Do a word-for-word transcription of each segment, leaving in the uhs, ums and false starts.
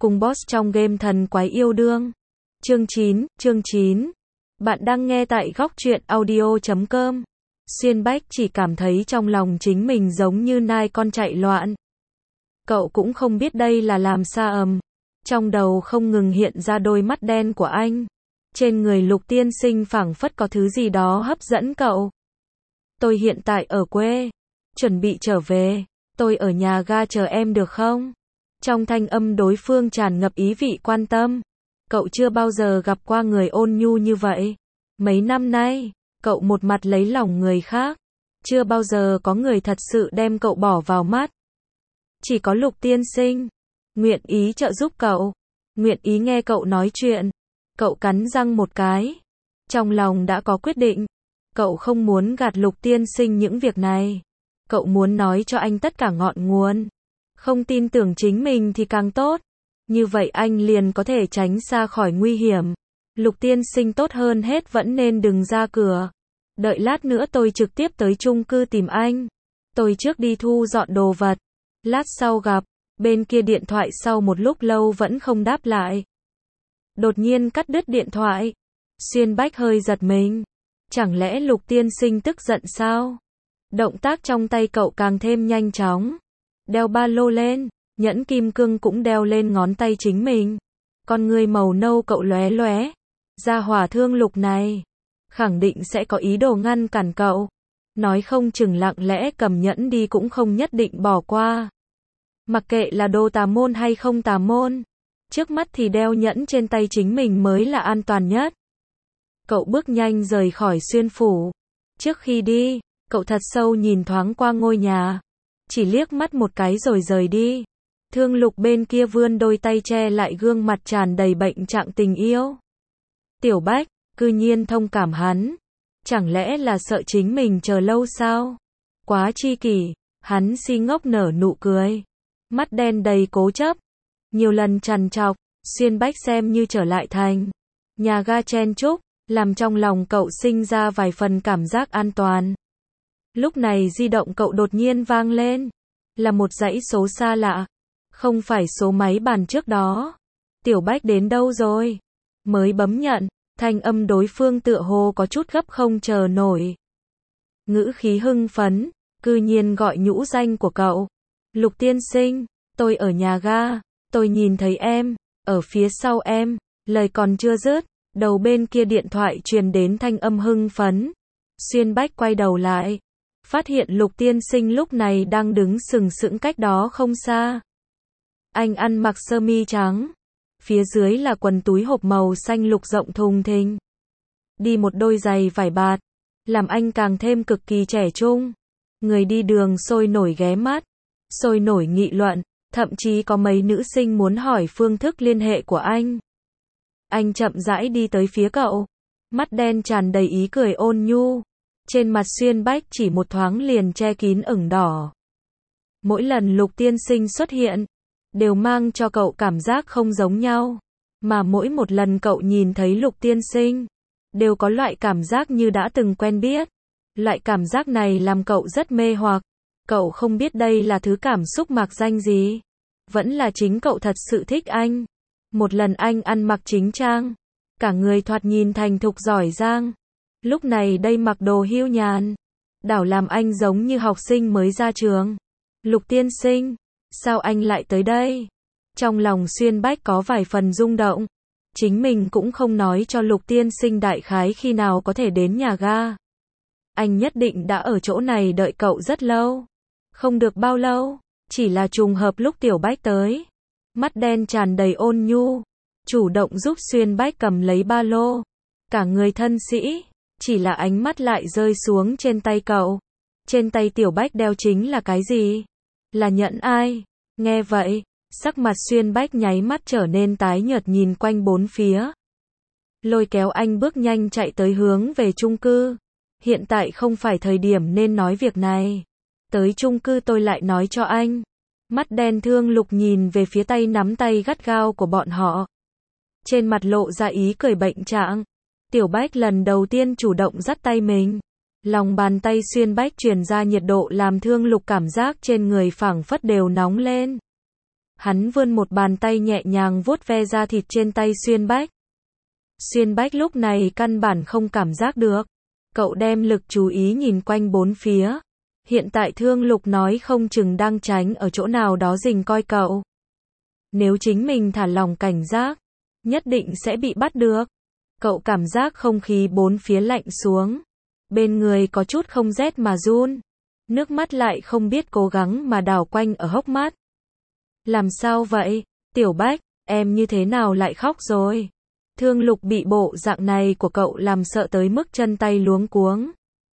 cùng boss trong game thần quái yêu đương. Chương chín, chương chín. Bạn đang nghe tại góc truyện audio chấm com. Xuyên Bách chỉ cảm thấy trong lòng chính mình giống như nai con chạy loạn. Cậu cũng không biết đây là làm sao ầm. Trong đầu không ngừng hiện ra đôi mắt đen của anh. Trên người Lục tiên sinh phảng phất có thứ gì đó hấp dẫn cậu. Tôi hiện tại ở quê. Chuẩn bị trở về. Tôi ở nhà ga chờ em được không? Trong thanh âm đối phương tràn ngập ý vị quan tâm. Cậu chưa bao giờ gặp qua người ôn nhu như vậy. Mấy năm nay, cậu một mặt lấy lòng người khác. Chưa bao giờ có người thật sự đem cậu bỏ vào mắt. Chỉ có Lục tiên sinh. Nguyện ý trợ giúp cậu. Nguyện ý nghe cậu nói chuyện. Cậu cắn răng một cái. Trong lòng đã có quyết định. Cậu không muốn gạt Lục tiên sinh những việc này. Cậu muốn nói cho anh tất cả ngọn nguồn. Không tin tưởng chính mình thì càng tốt. Như vậy anh liền có thể tránh xa khỏi nguy hiểm. Lục tiên sinh tốt hơn hết vẫn nên đừng ra cửa. Đợi lát nữa tôi trực tiếp tới chung cư tìm anh. Tôi trước đi thu dọn đồ vật. Lát sau gặp. Bên kia điện thoại sau một lúc lâu vẫn không đáp lại. Đột nhiên cắt đứt điện thoại. Xuyên Bách hơi giật mình. Chẳng lẽ Lục tiên sinh tức giận sao? Động tác trong tay cậu càng thêm nhanh chóng. Đeo ba lô lên, nhẫn kim cương cũng đeo lên ngón tay chính mình. Con người màu nâu cậu lóe lóe. Gia hỏa thương Lục này, khẳng định sẽ có ý đồ ngăn cản cậu. Nói không chừng lặng lẽ cầm nhẫn đi cũng không nhất định bỏ qua. Mặc kệ là đồ tà môn hay không tà môn, trước mắt thì đeo nhẫn trên tay chính mình mới là an toàn nhất. Cậu bước nhanh rời khỏi Xuyên phủ. Trước khi đi, cậu thật sâu nhìn thoáng qua ngôi nhà. Chỉ liếc mắt một cái rồi rời đi. Thương Lục bên kia vươn đôi tay che lại gương mặt tràn đầy bệnh trạng tình yêu. Tiểu Bách, cư nhiên thông cảm hắn. Chẳng lẽ là sợ chính mình chờ lâu sao? Quá chi kỷ, hắn si ngốc nở nụ cười. Mắt đen đầy cố chấp. Nhiều lần trằn trọc, Xuyên Bách xem như trở lại thành. Nhà ga chen chúc, làm trong lòng cậu sinh ra vài phần cảm giác an toàn. Lúc này di động cậu đột nhiên vang lên. Là một dãy số xa lạ. Không phải số máy bàn trước đó. Tiểu Bách đến đâu rồi? Mới bấm nhận, thanh âm đối phương tựa hồ có chút gấp không chờ nổi. Ngữ khí hưng phấn, cư nhiên gọi nhũ danh của cậu. Lục tiên sinh, tôi ở nhà ga, tôi nhìn thấy em, ở phía sau em, lời còn chưa dứt, đầu bên kia điện thoại truyền đến thanh âm hưng phấn. Xuyên Bách quay đầu lại, phát hiện Lục tiên sinh lúc này đang đứng sừng sững cách đó không xa. Anh ăn mặc sơ mi trắng, phía dưới là quần túi hộp màu xanh lục rộng thùng thình. Đi một đôi giày vải bạt, làm anh càng thêm cực kỳ trẻ trung. Người đi đường sôi nổi ghé mắt, sôi nổi nghị luận, thậm chí có mấy nữ sinh muốn hỏi phương thức liên hệ của anh. Anh chậm rãi đi tới phía cậu, mắt đen tràn đầy ý cười ôn nhu. Trên mặt Xuyên Bách chỉ một thoáng liền che kín ửng đỏ. Mỗi lần Lục tiên sinh xuất hiện, đều mang cho cậu cảm giác không giống nhau. Mà mỗi một lần cậu nhìn thấy Lục tiên sinh, đều có loại cảm giác như đã từng quen biết. Loại cảm giác này làm cậu rất mê hoặc. Cậu không biết đây là thứ cảm xúc mạc danh gì. Vẫn là chính cậu thật sự thích anh. Một lần anh ăn mặc chính trang, cả người thoạt nhìn thành thục giỏi giang. Lúc này đây mặc đồ hiu nhàn, đảo làm anh giống như học sinh mới ra trường. Lục tiên sinh, sao anh lại tới đây? Trong lòng Xuyên Bách có vài phần rung động. Chính mình cũng không nói cho Lục tiên sinh đại khái khi nào có thể đến nhà ga. Anh nhất định đã ở chỗ này đợi cậu rất lâu. Không được bao lâu, chỉ là trùng hợp lúc Tiểu Bách tới. Mắt đen tràn đầy ôn nhu, chủ động giúp Xuyên Bách cầm lấy ba lô. Cả người thân sĩ, chỉ là ánh mắt lại rơi xuống trên tay cậu. Trên tay Tiểu Bách đeo chính là cái gì? Là nhẫn ai? Nghe vậy, sắc mặt Xuyên Bách nháy mắt trở nên tái nhợt nhìn quanh bốn phía. Lôi kéo anh bước nhanh chạy tới hướng về chung cư. Hiện tại không phải thời điểm nên nói việc này. Tới chung cư tôi lại nói cho anh. Mắt đen thương Lục nhìn về phía tay nắm tay gắt gao của bọn họ. Trên mặt lộ ra ý cười bệnh trạng. Tiểu Bách lần đầu tiên chủ động dắt tay mình. Lòng bàn tay Xuyên Bách truyền ra nhiệt độ làm thương Lục cảm giác trên người phảng phất đều nóng lên. Hắn vươn một bàn tay nhẹ nhàng vuốt ve da thịt trên tay Xuyên Bách. Xuyên Bách lúc này căn bản không cảm giác được. Cậu đem lực chú ý nhìn quanh bốn phía. Hiện tại Thương Lục nói không chừng đang tránh ở chỗ nào đó rình coi cậu. Nếu chính mình thả lỏng cảnh giác, nhất định sẽ bị bắt được. Cậu cảm giác không khí bốn phía lạnh xuống. Bên người có chút không rét mà run. Nước mắt lại không biết cố gắng mà đảo quanh ở hốc mắt. Làm sao vậy? Tiểu Bách, em như thế nào lại khóc rồi? Thương Lục bị bộ dạng này của cậu làm sợ tới mức chân tay luống cuống.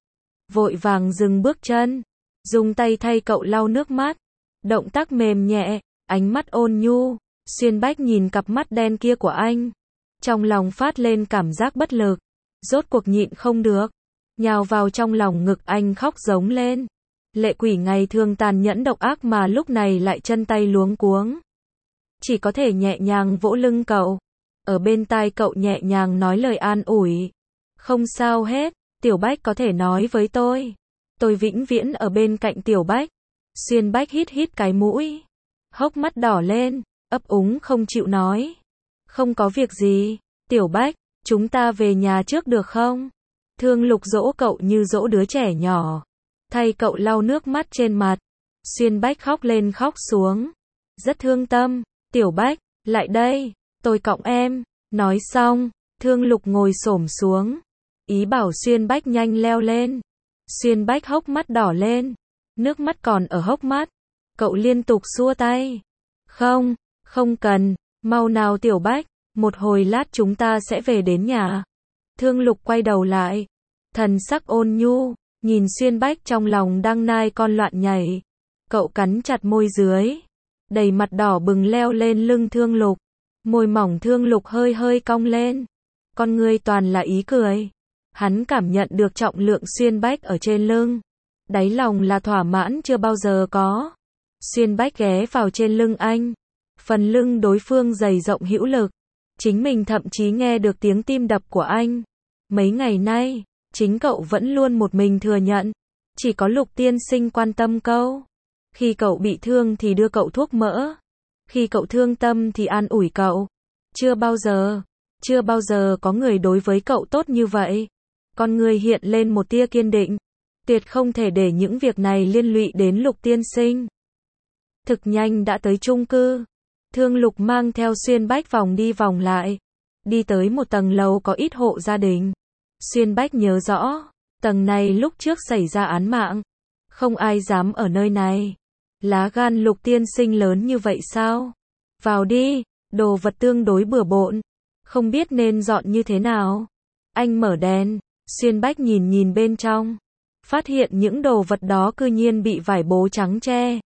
Vội vàng dừng bước chân, dùng tay thay cậu lau nước mắt. Động tác mềm nhẹ, ánh mắt ôn nhu. Xuyên Bách nhìn cặp mắt đen kia của anh. Trong lòng phát lên cảm giác bất lực. Rốt cuộc nhịn không được. Nhào vào trong lòng ngực anh khóc giống lên. Lệ quỷ ngày thường tàn nhẫn độc ác mà lúc này lại chân tay luống cuống. Chỉ có thể nhẹ nhàng vỗ lưng cậu. Ở bên tai cậu nhẹ nhàng nói lời an ủi. Không sao hết, Tiểu Bách có thể nói với tôi. Tôi vĩnh viễn ở bên cạnh Tiểu Bách. Xuyên Bách hít hít cái mũi. Hốc mắt đỏ lên, ấp úng không chịu nói. Không có việc gì, Tiểu Bách, chúng ta về nhà trước được không? Thương Lục dỗ cậu như dỗ đứa trẻ nhỏ. Thay cậu lau nước mắt trên mặt. Xuyên Bách khóc lên khóc xuống. Rất thương tâm, Tiểu Bách, lại đây, tôi cõng em. Nói xong, Thương Lục ngồi xổm xuống. Ý bảo Xuyên Bách nhanh leo lên. Xuyên Bách hốc mắt đỏ lên. Nước mắt còn ở hốc mắt. Cậu liên tục xua tay. Không, không cần, mau nào Tiểu Bách, một hồi lát chúng ta sẽ về đến nhà. Thương Lục quay đầu lại. Thần sắc ôn nhu, nhìn Xuyên Bách trong lòng đang nai con loạn nhảy. Cậu cắn chặt môi dưới. Đầy mặt đỏ bừng leo lên lưng Thương Lục. Môi mỏng Thương Lục hơi hơi cong lên. Con người toàn là ý cười. Hắn cảm nhận được trọng lượng Xuyên Bách ở trên lưng. Đáy lòng là thỏa mãn chưa bao giờ có. Xuyên Bách ghé vào trên lưng anh. Phần lưng đối phương dày rộng hữu lực. Chính mình thậm chí nghe được tiếng tim đập của anh. Mấy ngày nay, chính cậu vẫn luôn một mình thừa nhận. Chỉ có Lục tiên sinh quan tâm cậu. Khi cậu bị thương thì đưa cậu thuốc mỡ. Khi cậu thương tâm thì an ủi cậu. Chưa bao giờ, chưa bao giờ có người đối với cậu tốt như vậy. Con người hiện lên một tia kiên định. Tuyệt không thể để những việc này liên lụy đến Lục tiên sinh. Thực nhanh đã tới chung cư. Thương Lục mang theo Xuyên Bách vòng đi vòng lại. Đi tới một tầng lầu có ít hộ gia đình. Xuyên Bách nhớ rõ, tầng này lúc trước xảy ra án mạng. Không ai dám ở nơi này. Lá gan Lục tiên sinh lớn như vậy sao? Vào đi, đồ vật tương đối bừa bộn. Không biết nên dọn như thế nào. Anh mở đèn, Xuyên Bách nhìn nhìn bên trong. Phát hiện những đồ vật đó cư nhiên bị vải bố trắng che.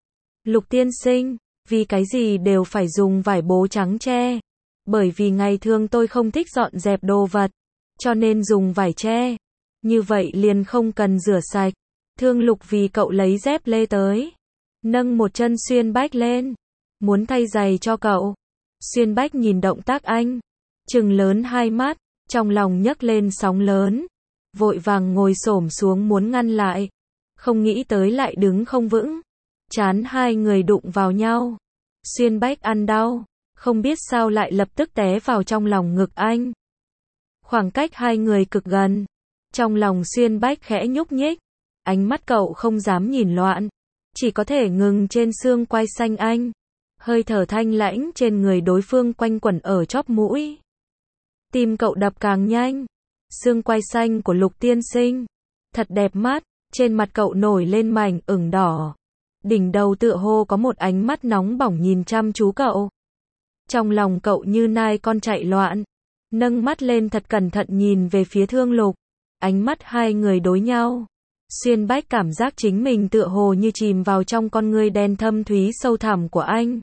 Lục tiên sinh, vì cái gì đều phải dùng vải bố trắng che? Bởi vì ngày thường tôi không thích dọn dẹp đồ vật, cho nên dùng vải che. Như vậy liền không cần rửa sạch. Thương Lục vì cậu lấy dép lê tới. Nâng một chân Xuyên Bách lên. Muốn thay giày cho cậu. Xuyên Bách nhìn động tác anh. Trừng lớn hai mắt, trong lòng nhấc lên sóng lớn. Vội vàng ngồi xổm xuống muốn ngăn lại. Không nghĩ tới lại đứng không vững. Chán hai người đụng vào nhau. Xuyên Bách ăn đau. Không biết sao lại lập tức té vào trong lòng ngực anh. Khoảng cách hai người cực gần. Trong lòng Xuyên Bách khẽ nhúc nhích. Ánh mắt cậu không dám nhìn loạn. Chỉ có thể ngừng trên xương quai xanh anh. Hơi thở thanh lãnh trên người đối phương quanh quẩn ở chóp mũi. Tim cậu đập càng nhanh. Xương quai xanh của Lục tiên sinh. Thật đẹp mắt. Trên mặt cậu nổi lên mảnh ửng đỏ. Đỉnh đầu tựa hồ có một ánh mắt nóng bỏng nhìn chăm chú cậu. Trong lòng cậu như nai con chạy loạn. Nâng mắt lên thật cẩn thận nhìn về phía Thương Lục. Ánh mắt hai người đối nhau. Xuyên Bách cảm giác chính mình tựa hồ như chìm vào trong con ngươi đen thâm thúy sâu thẳm của anh.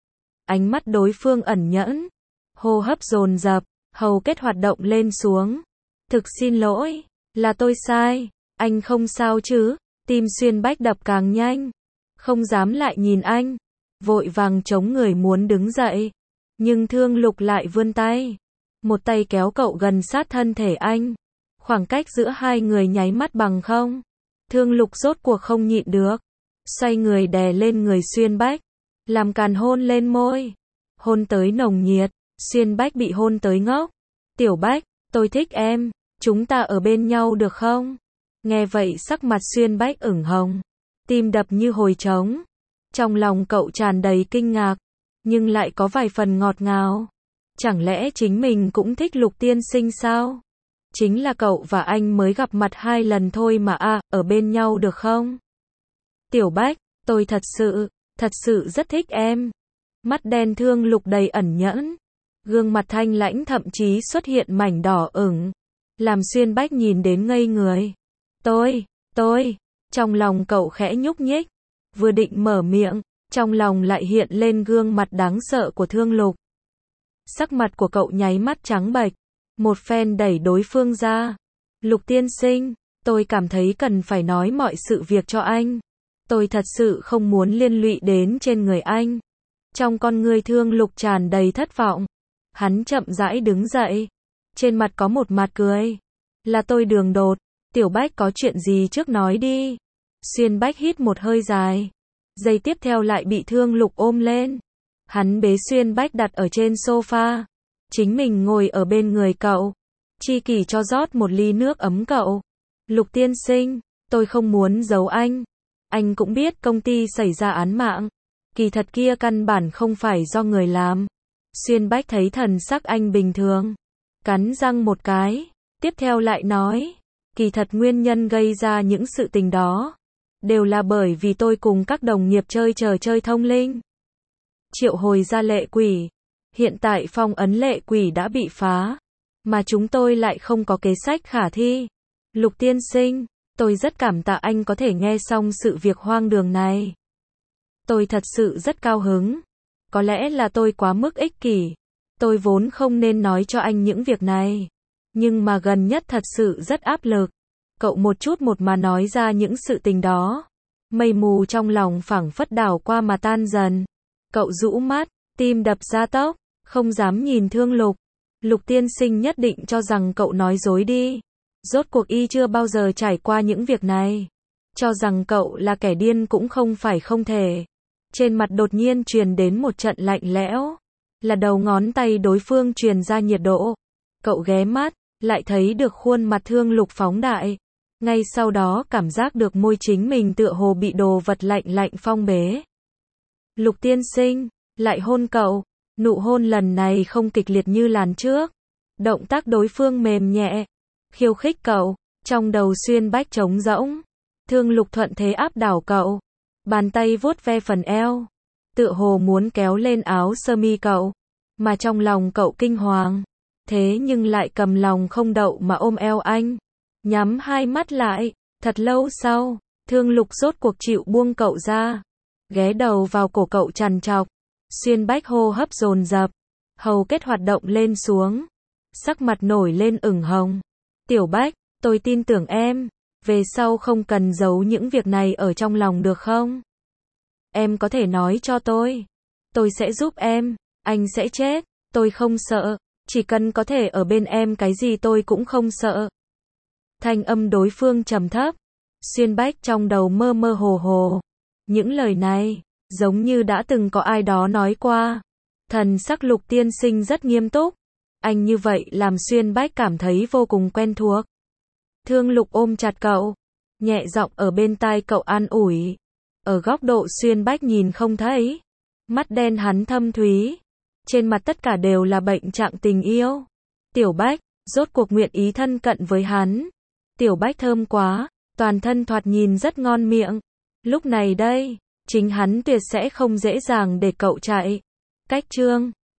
Ánh mắt đối phương ẩn nhẫn. Hô hấp dồn dập, hầu kết hoạt động lên xuống. Thực xin lỗi, là tôi sai. Anh không sao chứ? Tim Xuyên Bách đập càng nhanh. Không dám lại nhìn anh. Vội vàng chống người muốn đứng dậy. Nhưng Thương Lục lại vươn tay. Một tay kéo cậu gần sát thân thể anh. Khoảng cách giữa hai người nháy mắt bằng không. Thương Lục rốt cuộc không nhịn được. Xoay người đè lên người Xuyên Bách. làm càn hôn lên môi. Hôn tới nồng nhiệt, Xuyên Bách bị hôn tới ngốc. Tiểu Bách, tôi thích em, chúng ta ở bên nhau được không? Nghe vậy sắc mặt Xuyên Bách ửng hồng, tim đập như hồi trống. Trong lòng cậu tràn đầy kinh ngạc, nhưng lại có vài phần ngọt ngào. Chẳng lẽ chính mình cũng thích Lục tiên sinh sao? Chính là cậu và anh mới gặp mặt hai lần thôi mà à, ở bên nhau được không? Tiểu Bách, tôi thật sự, thật sự rất thích em. Mắt đen Thương Lục đầy ẩn nhẫn, gương mặt thanh lãnh thậm chí xuất hiện mảnh đỏ ửng, làm Xuyên Bách nhìn đến ngây người. Tôi, tôi, trong lòng cậu khẽ nhúc nhích, vừa định mở miệng, trong lòng lại hiện lên gương mặt đáng sợ của Thương Lục. Sắc mặt của cậu nháy mắt trắng bệch, một phen đẩy đối phương ra. Lục tiên sinh, tôi cảm thấy cần phải nói mọi sự việc cho anh. Tôi thật sự không muốn liên lụy đến trên người anh. Trong con ngươi Thương Lục tràn đầy thất vọng. Hắn chậm rãi đứng dậy. Trên mặt có một mặt cười. Là tôi đường đột. Tiểu Bách có chuyện gì trước nói đi. Xuyên Bách hít một hơi dài. Giây tiếp theo lại bị Thương Lục ôm lên. Hắn bế Xuyên Bách đặt ở trên sofa. Chính mình ngồi ở bên người cậu. Chi kỷ cho rót một ly nước ấm cậu. Lục tiên sinh, tôi không muốn giấu anh. Anh cũng biết công ty xảy ra án mạng. Kỳ thật kia căn bản không phải do người làm. Xuyên Bách thấy thần sắc anh bình thường, cắn răng một cái, tiếp theo lại nói, kỳ thật nguyên nhân gây ra những sự tình đó, đều là bởi vì tôi cùng các đồng nghiệp chơi trò chơi thông linh. Triệu hồi ra lệ quỷ, hiện tại phong ấn lệ quỷ đã bị phá, mà chúng tôi lại không có kế sách khả thi. Lục tiên sinh, tôi rất cảm tạ anh có thể nghe xong sự việc hoang đường này. Tôi thật sự rất cao hứng. Có lẽ là tôi quá mức ích kỷ. Tôi vốn không nên nói cho anh những việc này. Nhưng mà gần nhất thật sự rất áp lực. Cậu một chút một mà nói ra những sự tình đó. Mây mù trong lòng phảng phất đảo qua mà tan dần. Cậu rũ mắt, tim đập ra tốc, không dám nhìn Thương Lục. Lục tiên sinh nhất định cho rằng cậu nói dối đi. Rốt cuộc y chưa bao giờ trải qua những việc này. Cho rằng cậu là kẻ điên cũng không phải không thể. Trên mặt đột nhiên truyền đến một trận lạnh lẽo. Là đầu ngón tay đối phương truyền ra nhiệt độ. Cậu ghé mắt, lại thấy được khuôn mặt Thương Lục phóng đại. Ngay sau đó cảm giác được môi chính mình tựa hồ bị đồ vật lạnh lạnh phong bế. Lục tiên sinh, lại hôn cậu. Nụ hôn lần này không kịch liệt như lần trước. Động tác đối phương mềm nhẹ, khiêu khích cậu. Trong đầu Xuyên Bách trống rỗng. Thương Lục thuận thế áp đảo cậu. Bàn tay vuốt ve phần eo, tựa hồ muốn kéo lên áo sơ mi cậu, mà trong lòng cậu kinh hoàng, thế nhưng lại cầm lòng không đậu mà ôm eo anh, nhắm hai mắt lại. Thật lâu sau, Thương Lục rốt cuộc chịu buông cậu ra, ghé đầu vào cổ cậu trằn trọc. Xuyên Bách hô hấp dồn dập, hầu kết hoạt động lên xuống, sắc mặt nổi lên ửng hồng. Tiểu Bách, tôi tin tưởng em. Về sau không cần giấu những việc này ở trong lòng được không? Em có thể nói cho tôi. Tôi sẽ giúp em. Anh sẽ chết. Tôi không sợ. Chỉ cần có thể ở bên em cái gì tôi cũng không sợ. Thanh âm đối phương trầm thấp. Xuyên Bách trong đầu mơ mơ hồ hồ. Những lời này, giống như đã từng có ai đó nói qua. Thần sắc Lục tiên sinh rất nghiêm túc. Anh như vậy làm Xuyên Bách cảm thấy vô cùng quen thuộc. Thương Lục ôm chặt cậu, nhẹ giọng ở bên tai cậu an ủi. Ở góc độ Xuyên Bách nhìn không thấy, mắt đen hắn thâm thúy, trên mặt tất cả đều là bệnh trạng tình yêu. Tiểu Bách, rốt cuộc nguyện ý thân cận với hắn. Tiểu Bách thơm quá, toàn thân thoạt nhìn rất ngon miệng. Lúc này đây, chính hắn tuyệt sẽ không dễ dàng để cậu chạy. Cách chương